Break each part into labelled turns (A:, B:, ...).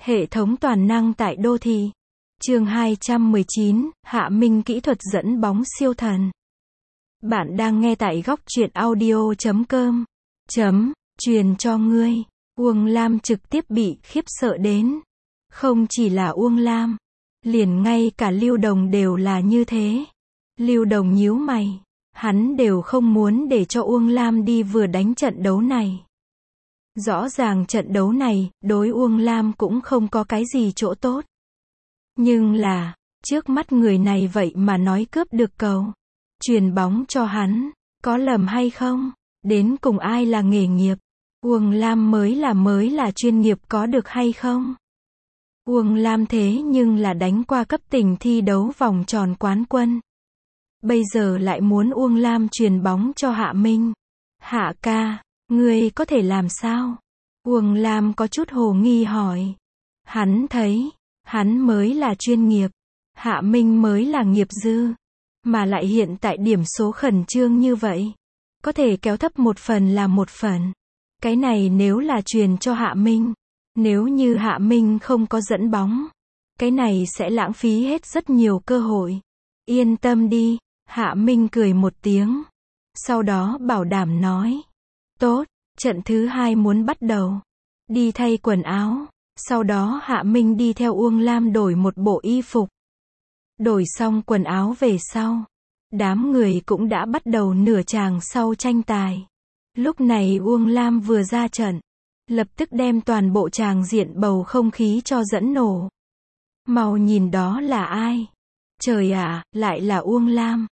A: Hệ thống toàn năng tại đô thị. Chương 219, Hạ Minh kỹ thuật dẫn bóng siêu thần. Bạn đang nghe tại góc truyện audio.com. Truyền cho ngươi. Uông Lam trực tiếp bị khiếp sợ đến. Không chỉ là Uông Lam, liền ngay cả Lưu Đồng đều là như thế. Lưu Đồng nhíu mày. Hắn đều không muốn để cho Uông Lam đi vừa đánh trận đấu này. Rõ ràng trận đấu này, đối Uông Lam cũng không có cái gì chỗ tốt. Nhưng là, trước mắt người này vậy mà nói cướp được cầu. Chuyền bóng cho hắn, có lầm hay không? Đến cùng ai là nghề nghiệp? Uông Lam mới là chuyên nghiệp có được hay không? Uông Lam thế nhưng là đánh qua cấp tỉnh thi đấu vòng tròn quán quân. Bây giờ lại muốn Uông Lam chuyền bóng cho Hạ Minh. Hạ ca, ngươi có thể làm sao? Uông Lam có chút hồ nghi hỏi. Hắn thấy, hắn mới là chuyên nghiệp. Hạ Minh mới là nghiệp dư. Mà lại hiện tại điểm số khẩn trương như vậy. Có thể kéo thấp một phần là một phần. Cái này nếu là truyền cho Hạ Minh. Nếu như Hạ Minh không có dẫn bóng. Cái này sẽ lãng phí hết rất nhiều cơ hội. Yên tâm đi. Hạ Minh cười một tiếng. Sau đó bảo đảm nói. Tốt, trận thứ 2 muốn bắt đầu. Đi thay quần áo. Sau đó Hạ Minh đi theo Uông Lam đổi một bộ y phục. Đổi xong quần áo về sau. Đám người cũng đã bắt đầu nửa chàng sau tranh tài. Lúc này Uông Lam vừa ra trận. Lập tức đem toàn bộ tràng diện bầu không khí cho dẫn nổ. Mau nhìn đó là ai? Trời ạ, lại là Uông Lam.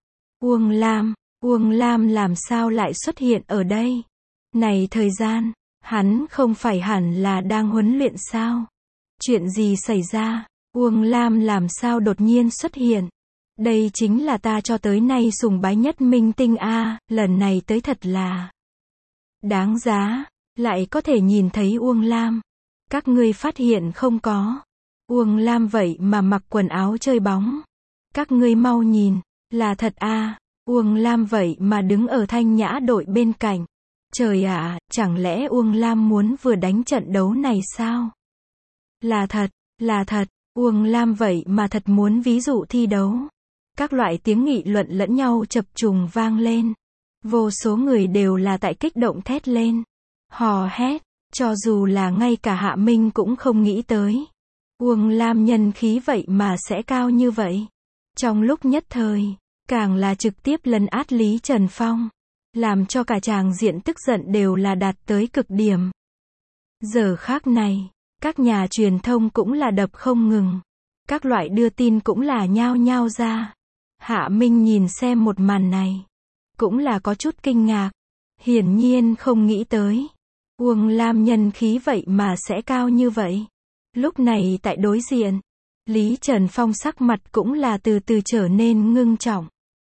A: Uông Lam làm sao lại xuất hiện ở đây? Này thời gian, hắn không phải hẳn là đang huấn luyện sao? Chuyện gì xảy ra? Uông Lam làm sao đột nhiên xuất hiện? Đây chính là ta cho tới nay sùng bái nhất minh tinh a, lần này tới thật là đáng giá, lại có thể nhìn thấy Uông Lam. Các ngươi phát hiện không có? Uông Lam vậy mà mặc quần áo chơi bóng. Các ngươi mau nhìn, là thật a. Uông Lam vậy mà đứng ở Thanh Nhã đội bên cạnh. Trời ạ, chẳng lẽ Uông Lam muốn vừa đánh trận đấu này sao? Là thật, Uông Lam vậy mà thật muốn ví dụ thi đấu. Các loại tiếng nghị luận lẫn nhau chập trùng vang lên. Vô số người đều là tại kích động thét lên. Hò hét, cho dù là ngay cả Hạ Minh cũng không nghĩ tới. Uông Lam nhân khí vậy mà sẽ cao như vậy. Trong lúc nhất thời, càng là trực tiếp lấn át Lý Trần Phong. Làm cho cả tràng diện tức giận đều là đạt tới cực điểm. Giờ khác này, các nhà truyền thông cũng là đập không ngừng. Các loại đưa tin cũng là nhao nhao ra. Hạ Minh nhìn xem một màn này. Cũng là có chút kinh ngạc. Hiển nhiên không nghĩ tới. Uông Lam nhân khí vậy mà sẽ cao như vậy. Lúc này tại đối diện, Lý Trần Phong sắc mặt cũng là từ từ trở nên ngưng trọng.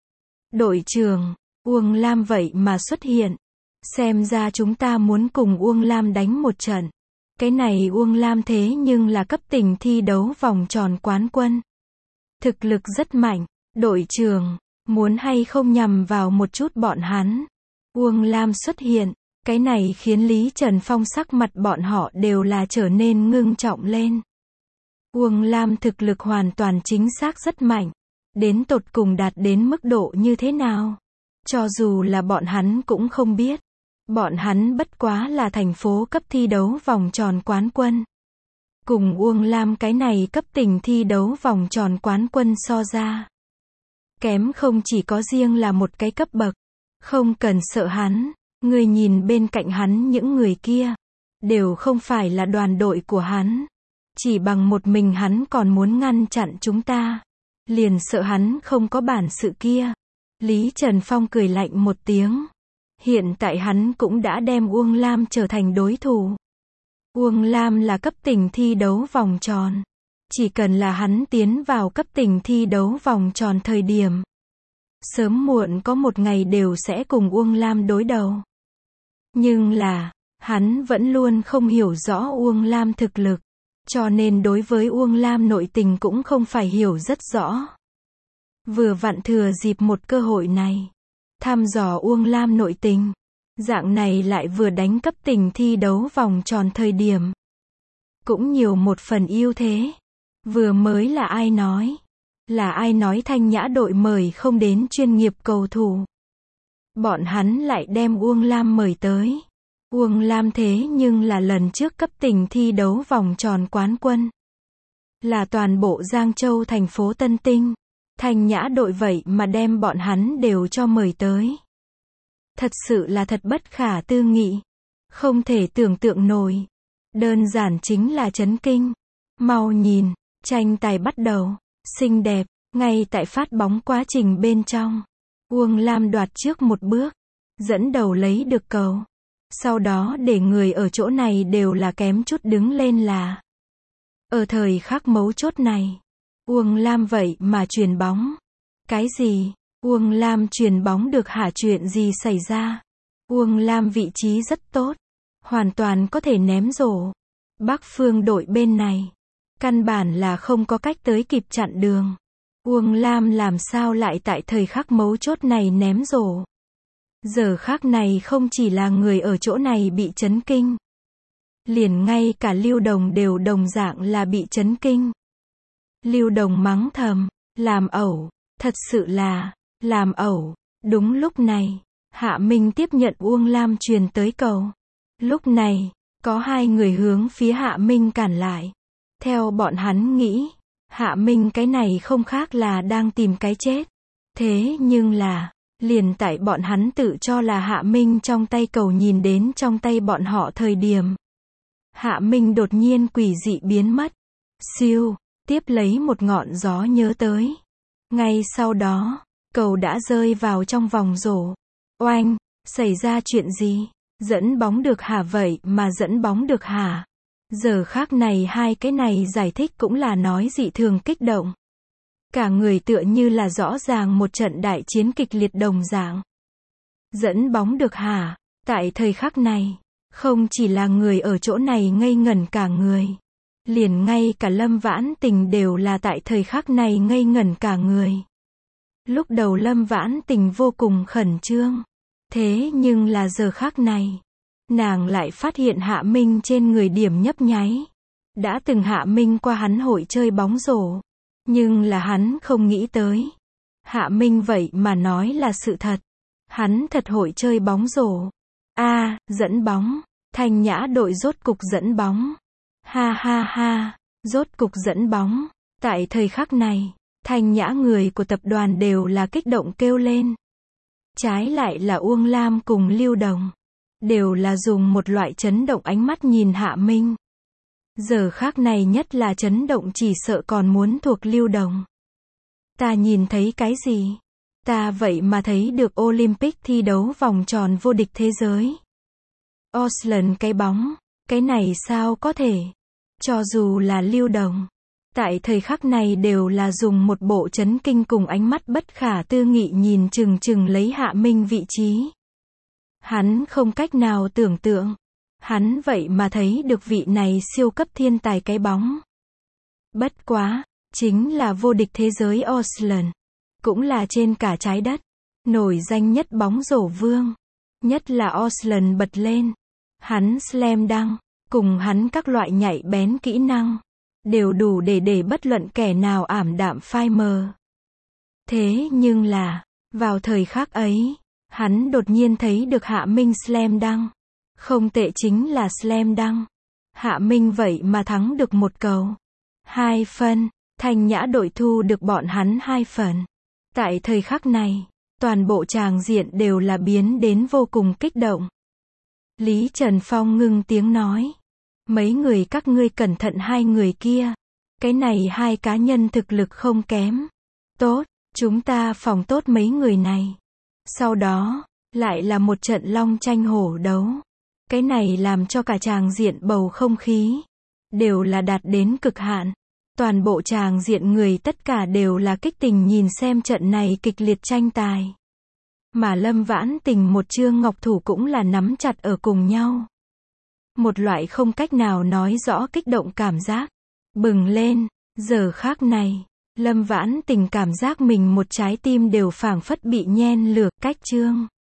A: Đội trưởng, Uông Lam vậy mà xuất hiện. Xem ra chúng ta muốn cùng Uông Lam đánh một trận. Cái này Uông Lam thế nhưng là cấp tỉnh thi đấu vòng tròn quán quân. Thực lực rất mạnh. Đội trưởng, muốn hay không nhằm vào một chút bọn hắn. Uông Lam xuất hiện. Cái này khiến Lý Trần Phong sắc mặt bọn họ đều là trở nên ngưng trọng lên. Uông Lam thực lực hoàn toàn chính xác rất mạnh. Đến tột cùng đạt đến mức độ như thế nào? Cho dù là bọn hắn cũng không biết. Bọn hắn bất quá là thành phố cấp thi đấu vòng tròn quán quân. Cùng Uông Lam cái này cấp tỉnh thi đấu vòng tròn quán quân so ra. Kém không chỉ có riêng là một cái cấp bậc. Không cần sợ hắn. Người nhìn bên cạnh hắn những người kia. Đều không phải là đoàn đội của hắn. Chỉ bằng một mình hắn còn muốn ngăn chặn chúng ta. Liền sợ hắn không có bản sự kia. Lý Trần Phong cười lạnh một tiếng. Hiện tại hắn cũng đã đem Uông Lam trở thành đối thủ. Uông Lam là cấp tỉnh thi đấu vòng tròn. Chỉ cần là hắn tiến vào cấp tỉnh thi đấu vòng tròn thời điểm. Sớm muộn có một ngày đều sẽ cùng Uông Lam đối đầu. Nhưng là, hắn vẫn luôn không hiểu rõ Uông Lam thực lực. Cho nên đối với Uông Lam nội tình cũng không phải hiểu rất rõ. Vừa vặn thừa dịp một cơ hội này. Thăm dò Uông Lam nội tình. Dạng này lại vừa đánh cấp tỉnh thi đấu vòng tròn thời điểm. cũng nhiều một phần ưu thế. Vừa mới là ai nói? Là ai nói Thanh Nhã đội mời không đến chuyên nghiệp cầu thủ? Bọn hắn lại đem Uông Lam mời tới. Uông Lam thế nhưng là lần trước cấp tỉnh thi đấu vòng tròn quán quân. Là toàn bộ Giang Châu thành phố Tân Tinh. Thanh Nhã đội vậy mà đem bọn hắn đều cho mời tới. Thật sự là thật bất khả tư nghị. Không thể tưởng tượng nổi. Đơn giản chính là chấn kinh. Mau nhìn, tranh tài bắt đầu. Xinh đẹp, ngay tại phát bóng quá trình bên trong. Uông Lam đoạt trước một bước. Dẫn đầu lấy được cầu. Sau đó để người ở chỗ này đều là kém chút đứng lên là. Ở thời khắc mấu chốt này. Uông Lam vậy mà chuyền bóng. Cái gì? Uông Lam chuyền bóng được hả, chuyện gì xảy ra? Uông Lam vị trí rất tốt. Hoàn toàn có thể ném rổ. Bắc Phương đội bên này. Căn bản là không có cách tới kịp chặn đường. Uông Lam làm sao lại tại thời khắc mấu chốt này ném rổ? Giờ khắc này không chỉ là người ở chỗ này bị chấn kinh. Liền ngay cả Lưu Đồng đều đồng dạng là bị chấn kinh. Lưu Đồng mắng thầm, làm ẩu, thật sự là, làm ẩu. Đúng lúc này, Hạ Minh tiếp nhận Uông Lam truyền tới cầu. Lúc này, có hai người hướng phía Hạ Minh cản lại. Theo bọn hắn nghĩ, Hạ Minh cái này không khác là đang tìm cái chết. Thế nhưng là, liền tại bọn hắn tự cho là Hạ Minh trong tay cầu nhìn đến trong tay bọn họ thời điểm. Hạ Minh đột nhiên quỷ dị biến mất. Siêu, tiếp lấy một ngọn gió nhớ tới. Ngay sau đó, cầu đã rơi vào trong vòng rổ. Oanh, xảy ra chuyện gì? Dẫn bóng được hả, vậy mà dẫn bóng được hả? Giờ khác này hai cái này giải thích cũng là nói dị thường kích động. Cả người tựa như là rõ ràng một trận đại chiến kịch liệt đồng dạng. Dẫn bóng được hả? Tại thời khắc này, không chỉ là người ở chỗ này ngây ngẩn cả người. Liền ngay cả Lâm Vãn Tình đều là tại thời khắc này ngây ngẩn cả người. Lúc đầu Lâm Vãn Tình vô cùng khẩn trương. Thế nhưng là giờ khắc này, nàng lại phát hiện Hạ Minh trên người điểm nhấp nháy. Đã từng Hạ Minh qua hắn hội chơi bóng rổ. Nhưng là hắn không nghĩ tới. Hạ Minh vậy mà nói là sự thật. Hắn thật hội chơi bóng rổ. Dẫn bóng. Thanh Nhã đội rốt cục dẫn bóng. Ha ha ha, rốt cục dẫn bóng. Tại thời khắc này, Thanh Nhã người của tập đoàn đều là kích động kêu lên. Trái lại là Uông Lam cùng Lưu Đồng. Đều là dùng một loại chấn động ánh mắt nhìn Hạ Minh. Giờ khác này nhất là chấn động chỉ sợ còn muốn thuộc Lưu Đồng. Ta nhìn thấy cái gì? Ta vậy mà thấy được Olympic thi đấu vòng tròn vô địch thế giới. Oslan cái bóng, cái này sao có thể? Cho dù là Lưu Đồng, tại thời khắc này đều là dùng một bộ chấn kinh cùng ánh mắt bất khả tư nghị nhìn chừng chừng lấy Hạ Minh vị trí. Hắn không cách nào tưởng tượng. Hắn vậy mà thấy được vị này siêu cấp thiên tài cái bóng. Bất quá, chính là vô địch thế giới Oslan. Cũng là trên cả trái đất. Nổi danh nhất bóng rổ vương. Nhất là Oslan bật lên. Hắn slam dunk, cùng hắn các loại nhạy bén kỹ năng. Đều đủ để bất luận kẻ nào ảm đạm phai mờ. Thế nhưng là, vào thời khắc ấy, hắn đột nhiên thấy được Hạ Minh slam dunk. Không tệ chính là slam dunk. Hạ Minh vậy mà thắng được một cầu. 2 phân, Thanh Nhã đội thu được bọn hắn 2 phần. Tại thời khắc này, toàn bộ tràng diện đều là biến đến vô cùng kích động. Lý Trần Phong ngưng tiếng nói. Mấy người các ngươi cẩn thận hai người kia. Cái này hai cá nhân thực lực không kém. Tốt, chúng ta phòng tốt mấy người này. Sau đó, lại là một trận long tranh hổ đấu. Cái này làm cho cả tràng diện bầu không khí đều là đạt đến cực hạn. Toàn bộ tràng diện người tất cả đều là kích tình nhìn xem trận này kịch liệt tranh tài. Mà Lâm Vãn Tình một Trương Ngọc Thủ cũng là nắm chặt ở cùng nhau. Một loại không cách nào nói rõ kích động cảm giác bừng lên. Giờ khác này, Lâm Vãn Tình cảm giác mình một trái tim đều phảng phất bị nhen lửa. Cách Trương